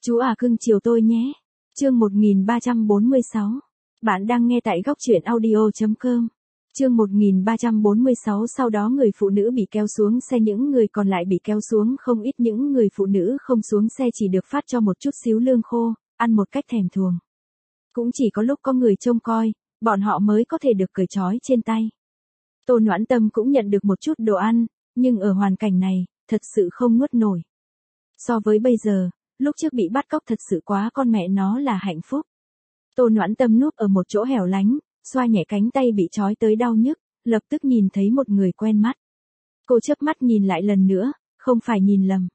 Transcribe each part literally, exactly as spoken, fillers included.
Chú à cưng chiều tôi nhé. Chương một nghìn ba trăm bốn mươi sáu. Bạn đang nghe tại góc truyện audio chấm com. Chương một nghìn ba trăm bốn mươi sáu. Sau đó người phụ nữ bị kéo xuống xe, những người còn lại bị kéo xuống không ít, những người phụ nữ không xuống xe chỉ được phát cho một chút xíu lương khô, ăn một cách thèm thuồng. Cũng chỉ có lúc có người trông coi, bọn họ mới có thể được cởi trói trên tay. Tô Noãn Tâm cũng nhận được một chút đồ ăn, nhưng ở hoàn cảnh này, thật sự không nuốt nổi. So với bây giờ, lúc trước bị bắt cóc thật sự quá con mẹ nó là hạnh phúc. Tô Noãn Tâm núp ở một chỗ hẻo lánh, xoa nhẹ cánh tay bị trói tới đau nhức, lập tức nhìn thấy một người quen mắt. Cô chớp mắt nhìn lại lần nữa, không phải nhìn lầm.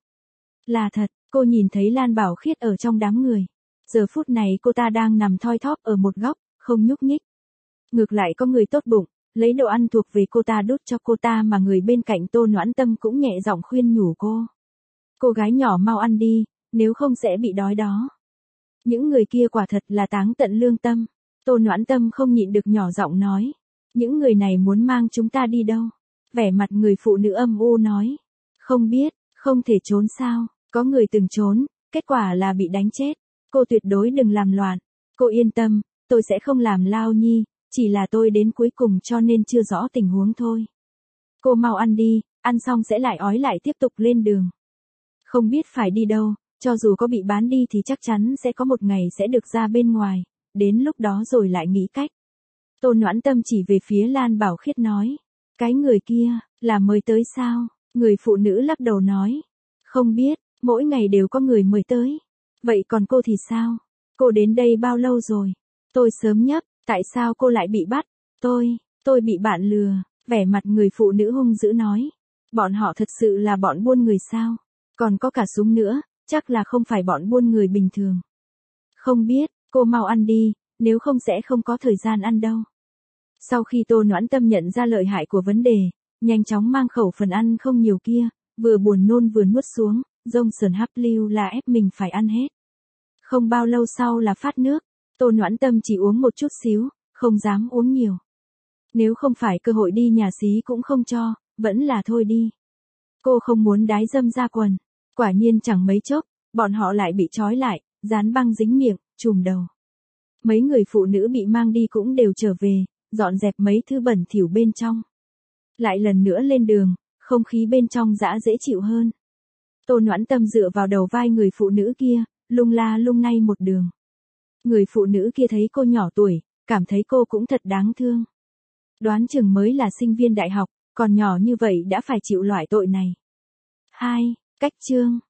Là thật, cô nhìn thấy Lan Bảo Khiết ở trong đám người. Giờ phút này cô ta đang nằm thoi thóp ở một góc, không nhúc nhích. Ngược lại có người tốt bụng, lấy đồ ăn thuộc về cô ta đút cho cô ta, mà người bên cạnh Tô Noãn Tâm cũng nhẹ giọng khuyên nhủ cô. Cô gái nhỏ mau ăn đi, nếu không sẽ bị đói đó. Những người kia quả thật là táng tận lương tâm. Tô Noãn Tâm không nhịn được nhỏ giọng nói. Những người này muốn mang chúng ta đi đâu? Vẻ mặt người phụ nữ âm u nói. Không biết, không thể trốn sao? Có người từng trốn, kết quả là bị đánh chết. Cô tuyệt đối đừng làm loạn. Cô yên tâm, tôi sẽ không làm Lao Nhi, chỉ là tôi đến cuối cùng cho nên chưa rõ tình huống thôi. Cô mau ăn đi, ăn xong sẽ lại ói lại tiếp tục lên đường. Không biết phải đi đâu, cho dù có bị bán đi thì chắc chắn sẽ có một ngày sẽ được ra bên ngoài, đến lúc đó rồi lại nghĩ cách. Tô Noãn Tâm chỉ về phía Lan Bảo Khiết nói. Cái người kia, là mời tới sao? Người phụ nữ lắc đầu nói. Không biết, mỗi ngày đều có người mời tới. Vậy còn cô thì sao? Cô đến đây bao lâu rồi? Tôi sớm nhất, tại sao cô lại bị bắt? Tôi, tôi bị bạn lừa, vẻ mặt người phụ nữ hung dữ nói. Bọn họ thật sự là bọn buôn người sao? Còn có cả súng nữa, chắc là không phải bọn buôn người bình thường. Không biết, cô mau ăn đi, nếu không sẽ không có thời gian ăn đâu. Sau khi Tô Noãn Tâm nhận ra lợi hại của vấn đề, nhanh chóng mang khẩu phần ăn không nhiều kia, vừa buồn nôn vừa nuốt xuống, rông sờn hấp lưu là ép mình phải ăn hết. Không bao lâu sau là phát nước, Tô Noãn Tâm chỉ uống một chút xíu, không dám uống nhiều. Nếu không phải cơ hội đi nhà xí cũng không cho, vẫn là thôi đi. Cô không muốn đái dâm ra quần. Quả nhiên chẳng mấy chốc, bọn họ lại bị trói lại, dán băng dính miệng, trùm đầu. Mấy người phụ nữ bị mang đi cũng đều trở về, dọn dẹp mấy thứ bẩn thỉu bên trong. Lại lần nữa lên đường, không khí bên trong dã dễ chịu hơn. Tô Noãn Tâm dựa vào đầu vai người phụ nữ kia, lung la lung nay một đường. Người phụ nữ kia thấy cô nhỏ tuổi, cảm thấy cô cũng thật đáng thương. Đoán chừng mới là sinh viên đại học, còn nhỏ như vậy đã phải chịu loại tội này. hai. Cách chương